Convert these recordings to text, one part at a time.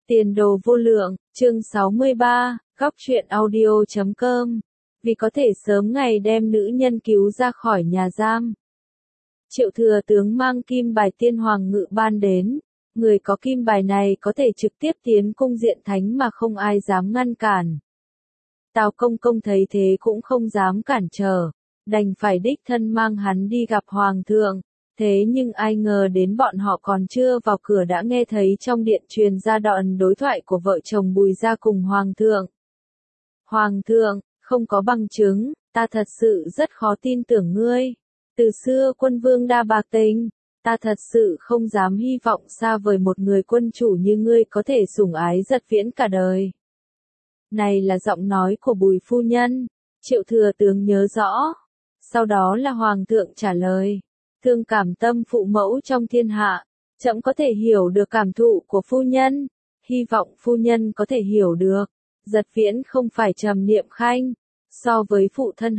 Tiền đồ vô lượng, chương 63, góc truyện audio.com. Vì có thể sớm ngày đem nữ nhân cứu ra khỏi nhà giam. Triệu thừa tướng mang kim bài tiên hoàng ngự ban đến. Người có kim bài này có thể trực tiếp tiến cung diện thánh mà không ai dám ngăn cản. Tào Công Công thấy thế cũng không dám cản trở, đành phải đích thân mang hắn đi gặp hoàng thượng. Thế nhưng ai ngờ đến bọn họ còn chưa vào cửa đã nghe thấy trong điện truyền ra đoạn đối thoại của vợ chồng Bùi Gia cùng hoàng thượng. Hoàng thượng, không có bằng chứng, ta thật sự rất khó tin tưởng ngươi. Từ xưa quân vương đa bạc tình, ta thật sự không dám hy vọng xa vời một người quân chủ như ngươi có thể sủng ái Giật Viễn cả đời. Này là giọng nói của Bùi phu nhân, Triệu thừa tướng nhớ rõ. Sau đó là hoàng thượng trả lời. Thương cảm tâm phụ mẫu trong thiên hạ, trẫm có thể hiểu được cảm thụ của phu nhân, hy vọng phu nhân có thể hiểu được. Giật Viễn không phải Trầm Niệm Khanh, so với phụ thân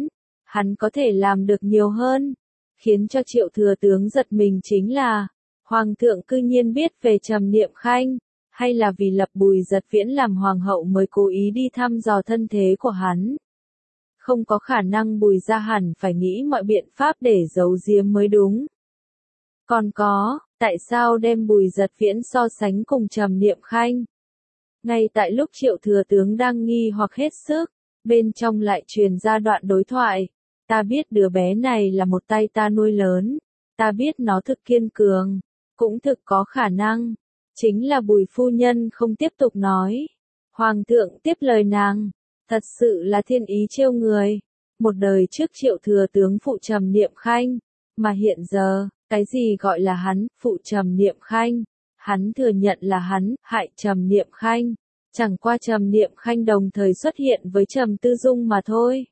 hắn có thể làm được nhiều hơn. Khiến cho Triệu thừa tướng giật mình chính là, hoàng thượng cư nhiên biết về Trầm Niệm Khanh, hay là vì lập Bùi Giật Viễn làm hoàng hậu mới cố ý đi thăm dò thân thế của hắn. Không có khả năng Bùi gia hẳn phải nghĩ mọi biện pháp để giấu giếm mới đúng. Còn có, tại sao đem Bùi Giật Viễn so sánh cùng Trầm Niệm Khanh? Ngay tại lúc Triệu thừa tướng đang nghi hoặc hết sức, bên trong lại truyền ra đoạn đối thoại. Ta biết đứa bé này là một tay ta nuôi lớn, ta biết nó thực kiên cường, cũng thực có khả năng. Chính là Bùi phu nhân không tiếp tục nói. Hoàng thượng tiếp lời nàng. Thật sự là thiên ý trêu người. Một đời trước Triệu thừa tướng phụ Trầm Niệm Khanh, mà hiện giờ, cái gì gọi là hắn, phụ Trầm Niệm Khanh? Hắn thừa nhận là hắn, hại Trầm Niệm Khanh. Chẳng qua Trầm Niệm Khanh đồng thời xuất hiện với Trầm Tư Dung mà thôi.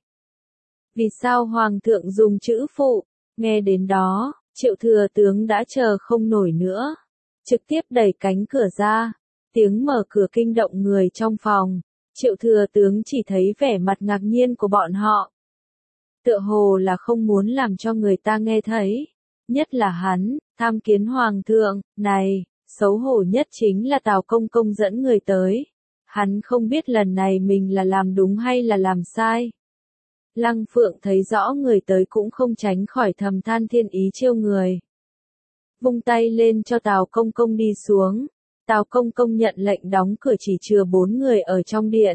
Vì sao hoàng thượng dùng chữ phụ? Nghe đến đó, Triệu thừa tướng đã chờ không nổi nữa. Trực tiếp đẩy cánh cửa ra. Tiếng mở cửa kinh động người trong phòng. Triệu thừa tướng chỉ thấy vẻ mặt ngạc nhiên của bọn họ. Tựa hồ là không muốn làm cho người ta nghe thấy. Nhất là hắn, tham kiến hoàng thượng, này, xấu hổ nhất chính là Tào Công Công dẫn người tới. Hắn không biết lần này mình là làm đúng hay là làm sai. Lăng Phượng thấy rõ người tới cũng không tránh khỏi thầm than thiên ý trêu người. Vung tay lên cho Tào Công Công đi xuống. Tào Công Công nhận lệnh đóng cửa chỉ chừa 4 người ở trong điện.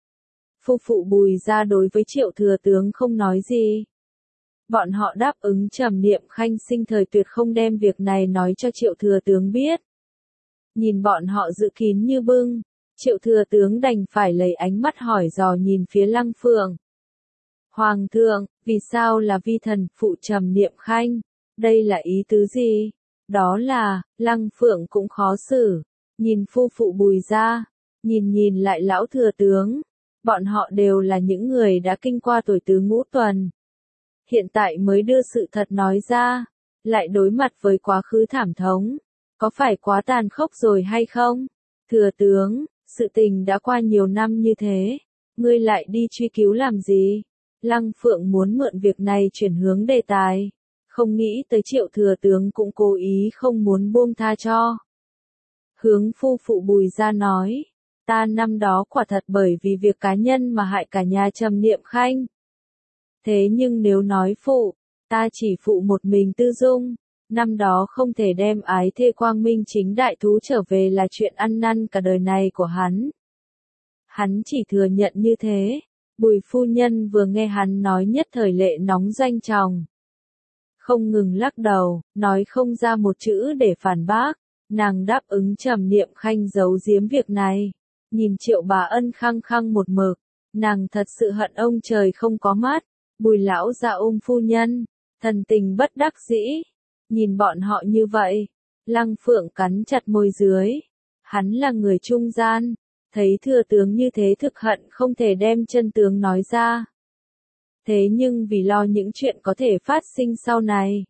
Phu phụ Bùi gia đối với Triệu thừa tướng không nói gì. Bọn họ đáp ứng Trầm Niệm Khanh sinh thời tuyệt không đem việc này nói cho Triệu thừa tướng biết. Nhìn bọn họ giữ kín như bưng, Triệu thừa tướng đành phải lấy ánh mắt hỏi dò nhìn phía Lăng Phượng. Hoàng thượng, vì sao là vi thần phụ Trầm Niệm Khanh? Đây là ý tứ gì? Đó là, Lăng Phượng cũng khó xử. Nhìn phu phụ Bùi gia, nhìn lại lão thừa tướng, bọn họ đều là những người đã kinh qua tuổi tứ ngũ tuần. Hiện tại mới đưa sự thật nói ra, lại đối mặt với quá khứ thảm thống, có phải quá tàn khốc rồi hay không? Thừa tướng, sự tình đã qua nhiều năm như thế, ngươi lại đi truy cứu làm gì? Lăng Phượng muốn mượn việc này chuyển hướng đề tài, không nghĩ tới Triệu thừa tướng cũng cố ý không muốn buông tha cho. Hướng phu phụ Bùi gia nói, ta năm đó quả thật bởi vì việc cá nhân mà hại cả nhà Trầm Niệm Khanh. Thế nhưng nếu nói phụ, ta chỉ phụ một mình Tư Dung, năm đó không thể đem ái thê quang minh chính đại thú trở về là chuyện ăn năn cả đời này của hắn. Hắn chỉ thừa nhận như thế, Bùi phu nhân vừa nghe hắn nói nhất thời lệ nóng doanh tròng. Không ngừng lắc đầu, nói không ra một chữ để phản bác. Nàng đáp ứng Trầm Niệm Khanh giấu giếm việc này. Nhìn Triệu bà Ân khăng khăng một mực, nàng thật sự hận ông trời không có mắt. Bùi lão gia ôm phu nhân, thần tình bất đắc dĩ. Nhìn bọn họ như vậy, Lăng Phượng cắn chặt môi dưới. Hắn là người trung gian, thấy thừa tướng như thế thực hận không thể đem chân tướng nói ra. Thế nhưng vì lo những chuyện có thể phát sinh sau này,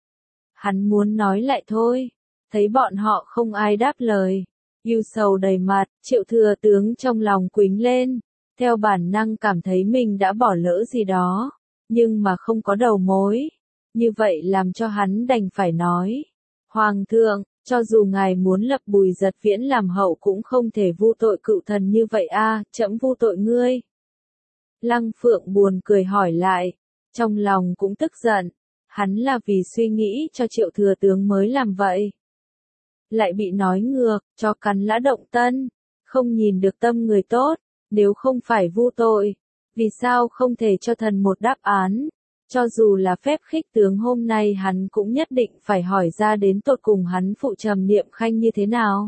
hắn muốn nói lại thôi. Thấy bọn họ không ai đáp lời, ưu sầu đầy mặt, Triệu thừa tướng trong lòng quĩnh lên, theo bản năng cảm thấy mình đã bỏ lỡ gì đó, nhưng mà không có đầu mối, như vậy làm cho hắn đành phải nói. Hoàng thượng, Cho dù ngài muốn lập Bùi Giật Viễn làm hậu cũng không thể vu tội cựu thần như vậy a, trẫm vu tội ngươi. Lăng Phượng buồn cười hỏi lại, trong lòng cũng tức giận, hắn là vì suy nghĩ cho Triệu thừa tướng mới làm vậy. Lại bị nói ngược, cho cắn lã động tân, không nhìn được tâm người tốt, nếu không phải vu tội, vì sao không thể cho thần một đáp án, cho dù là phép khích tướng hôm nay hắn cũng nhất định phải hỏi ra đến tột cùng hắn phụ Trầm Niệm Khanh như thế nào.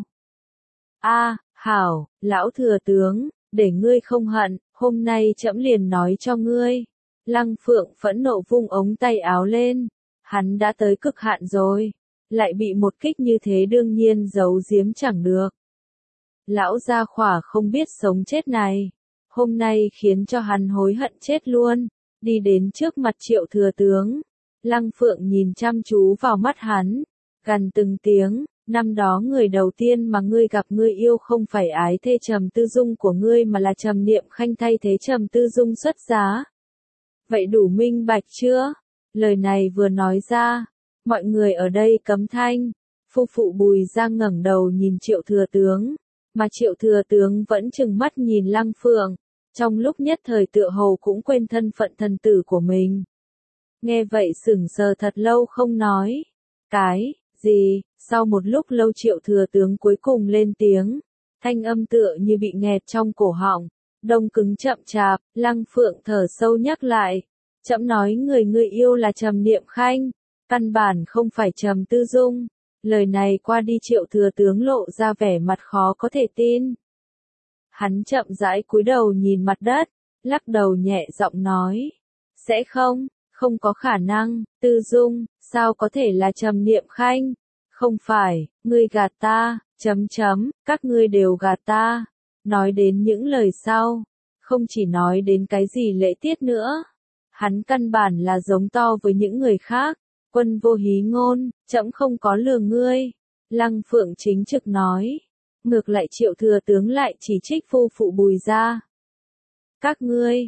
A, hảo, lão thừa tướng, để ngươi không hận, hôm nay trẫm liền nói cho ngươi. Lăng Phượng phẫn nộ vung ống tay áo lên, hắn đã tới cực hạn rồi, lại bị một kích như thế đương nhiên giấu giếm chẳng được. Lão gia khỏa không biết sống chết này, hôm nay khiến cho hắn hối hận chết luôn, đi đến trước mặt Triệu thừa tướng. Lăng Phượng nhìn chăm chú vào mắt hắn, gằn từng tiếng, năm đó người đầu tiên mà ngươi gặp ngươi yêu không phải ái thê Trầm Tư Dung của ngươi mà là Trầm Niệm Khanh thay thế Trầm Tư Dung xuất giá. Vậy đủ minh bạch chưa? Lời này vừa nói ra, mọi người ở đây cấm thanh, phu phụ Bùi Giang ngẩng đầu nhìn Triệu thừa tướng, mà Triệu thừa tướng vẫn trừng mắt nhìn Lăng Phượng, trong lúc nhất thời tựa hồ cũng quên thân phận thần tử của mình. Nghe vậy sững sờ thật lâu không nói. Cái gì? Sau một lúc lâu Triệu thừa tướng cuối cùng lên tiếng, thanh âm tựa như bị nghẹt trong cổ họng, đông cứng chậm chạp. Lăng Phượng thở sâu nhắc lại, trẫm nói người ngươi yêu là Trầm Niệm Khanh, căn bản không phải Trầm Tư Dung. Lời này qua đi Triệu thừa tướng lộ ra vẻ mặt khó có thể tin. Hắn chậm rãi cúi đầu nhìn mặt đất, lắc đầu nhẹ giọng nói, sẽ không, không có khả năng, Tư Dung, sao có thể là Trầm Niệm Khanh? Không phải, ngươi gạt ta, các ngươi đều gạt ta. Nói đến những lời sau, không chỉ nói đến cái gì lễ tiết nữa. Hắn căn bản là giống to với những người khác, quân vô hí ngôn, trẫm không có lừa ngươi. Lăng Phượng chính trực nói, ngược lại Triệu thừa tướng lại chỉ trích phu phụ Bùi gia. Các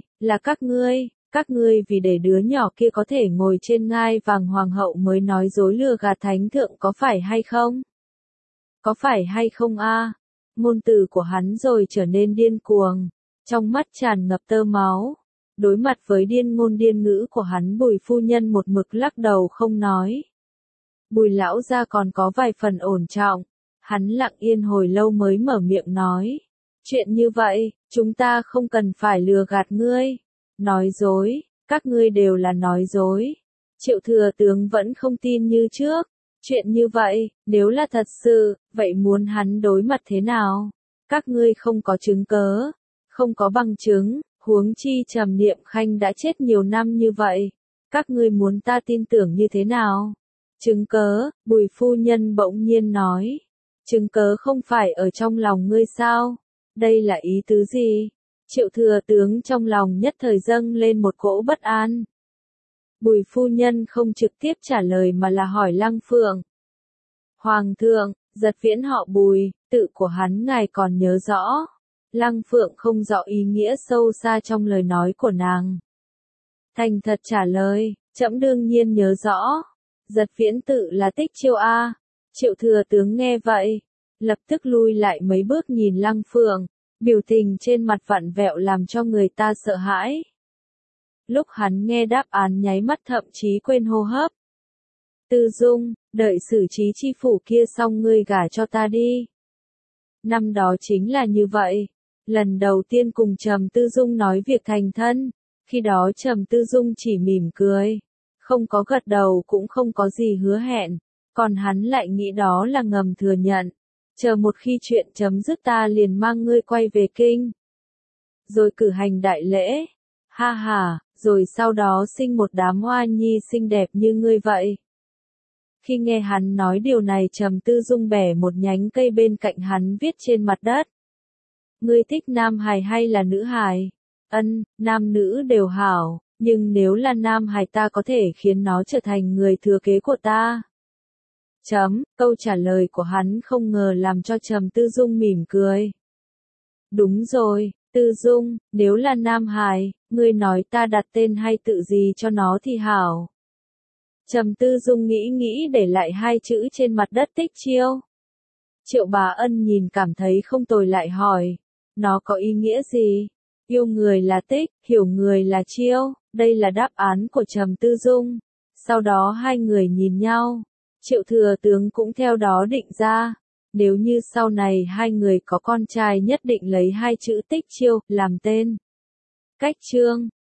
ngươi vì để đứa nhỏ kia có thể ngồi trên ngai vàng hoàng hậu mới nói dối lừa gạt thánh thượng có phải hay không? Có phải hay không a? Ngôn từ của hắn rồi trở nên điên cuồng, trong mắt tràn ngập tơ máu. Đối mặt với điên ngôn điên ngữ của hắn Bùi phu nhân một mực lắc đầu không nói. Bùi lão gia còn có vài phần ổn trọng, hắn lặng yên hồi lâu mới mở miệng nói. Chuyện như vậy, chúng ta không cần phải lừa gạt ngươi. Nói dối, các ngươi đều là nói dối. Triệu thừa tướng vẫn không tin như trước. Chuyện như vậy, nếu là thật sự, vậy muốn hắn đối mặt thế nào? Các ngươi không có chứng cớ, không có bằng chứng, huống chi Trầm Niệm Khanh đã chết nhiều năm như vậy. Các ngươi muốn ta tin tưởng như thế nào? Chứng cớ, Bùi phu nhân bỗng nhiên nói. Chứng cớ không phải ở trong lòng ngươi sao? Đây là ý tứ gì? Triệu thừa tướng trong lòng nhất thời dâng lên một cỗ bất an. Bùi phu nhân không trực tiếp trả lời mà là hỏi Lăng Phượng. Hoàng thượng, Giật Viễn họ Bùi, tự của hắn ngài còn nhớ rõ. Lăng Phượng không rõ ý nghĩa sâu xa trong lời nói của nàng. Thành thật trả lời, trẫm đương nhiên nhớ rõ. Giật Viễn tự là Tích Chiêu a. Triệu thừa tướng nghe vậy, lập tức lui lại mấy bước nhìn Lăng Phượng, biểu tình trên mặt vặn vẹo làm cho người ta sợ hãi. Lúc hắn nghe đáp án nháy mắt thậm chí quên hô hấp. Tư Dung, đợi xử trí chi phủ kia xong ngươi gả cho ta đi. Năm đó chính là như vậy. Lần đầu tiên cùng Trầm Tư Dung nói việc thành thân, khi đó Trầm Tư Dung chỉ mỉm cười, không có gật đầu cũng không có gì hứa hẹn, còn hắn lại nghĩ đó là ngầm thừa nhận. Chờ một khi chuyện chấm dứt ta liền mang ngươi quay về kinh. Rồi cử hành đại lễ. Ha ha, rồi sau đó sinh một đám hoa nhi xinh đẹp như ngươi vậy. Khi nghe hắn nói điều này Trầm Tư Dung bẻ một nhánh cây bên cạnh hắn viết trên mặt đất. Ngươi thích nam hài hay là nữ hài? Ân, nam nữ đều hảo, nhưng nếu là nam hài ta có thể khiến nó trở thành người thừa kế của ta. Câu trả lời của hắn không ngờ làm cho Trầm Tư Dung mỉm cười. Đúng rồi, Tư Dung, nếu là nam hài, ngươi nói ta đặt tên hay tự gì cho nó thì hảo. Trầm Tư Dung nghĩ nghĩ để lại hai chữ trên mặt đất Tích Chiêu. Triệu Bá Ân nhìn cảm thấy không tồi lại hỏi, nó có ý nghĩa gì? Yêu người là Tích, hiểu người là Chiêu, đây là đáp án của Trầm Tư Dung. Sau đó hai người nhìn nhau, Triệu thừa tướng cũng theo đó định ra, nếu như sau này hai người có con trai nhất định lấy hai chữ Tích Chiêu làm tên. Cách chương